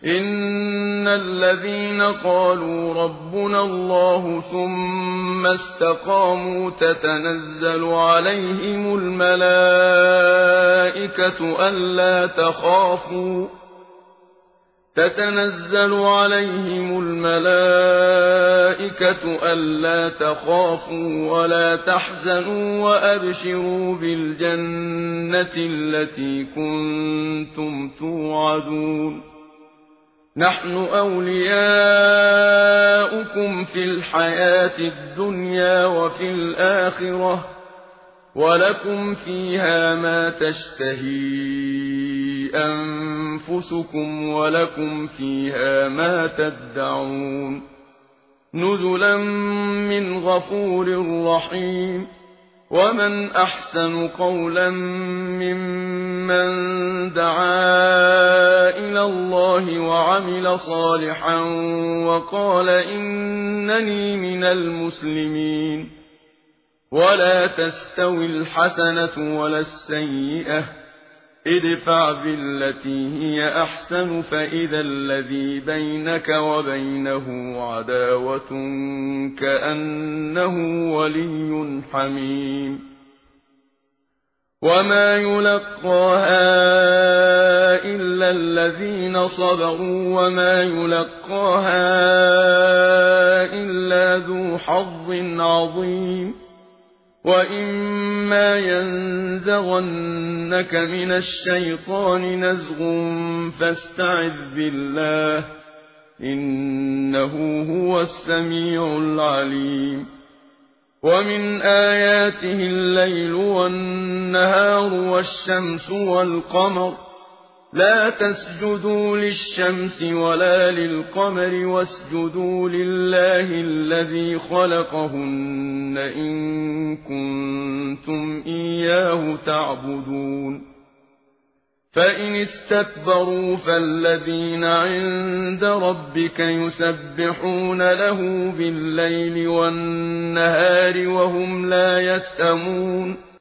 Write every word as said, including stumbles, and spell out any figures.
إن الذين قالوا ربنا الله ثم استقاموا تتنزل عليهم الملائكة ألا تخافوا تتنزل عليهم الملائكة ألا تخافوا ولا تحزنوا وأبشروا بالجنة التي كنتم توعدون نحن أولياؤكم في الحياة الدنيا وفي الآخرة ولكم فيها ما تشتهي أنفسكم ولكم فيها ما تدعون نزلا من غفور رحيم ومن أحسن قولا ممن دعا إلى الله وعمل صالحا وقال إنني من المسلمين ولا تستوي الحسنة ولا السيئة ادفع بالتي هي أحسن فإذا الذي بينك وبينه عداوة كأنه ولي حميم وما يلقاها إلا الذين صبروا وما يلقاها إلا ذو حظ عظيم وإما ينزغنك من الشيطان نزغ فاستعذ بالله إنه هو السميع العليم ومن آياته الليل والنهار والشمس والقمر لا تسجدوا للشمس ولا للقمر واسجدوا لله الذي خلقهن إن كنتم إياه تعبدون فإن استكبروا فالذين عند ربك يسبحون له بالليل والنهار وهم لا يسأمون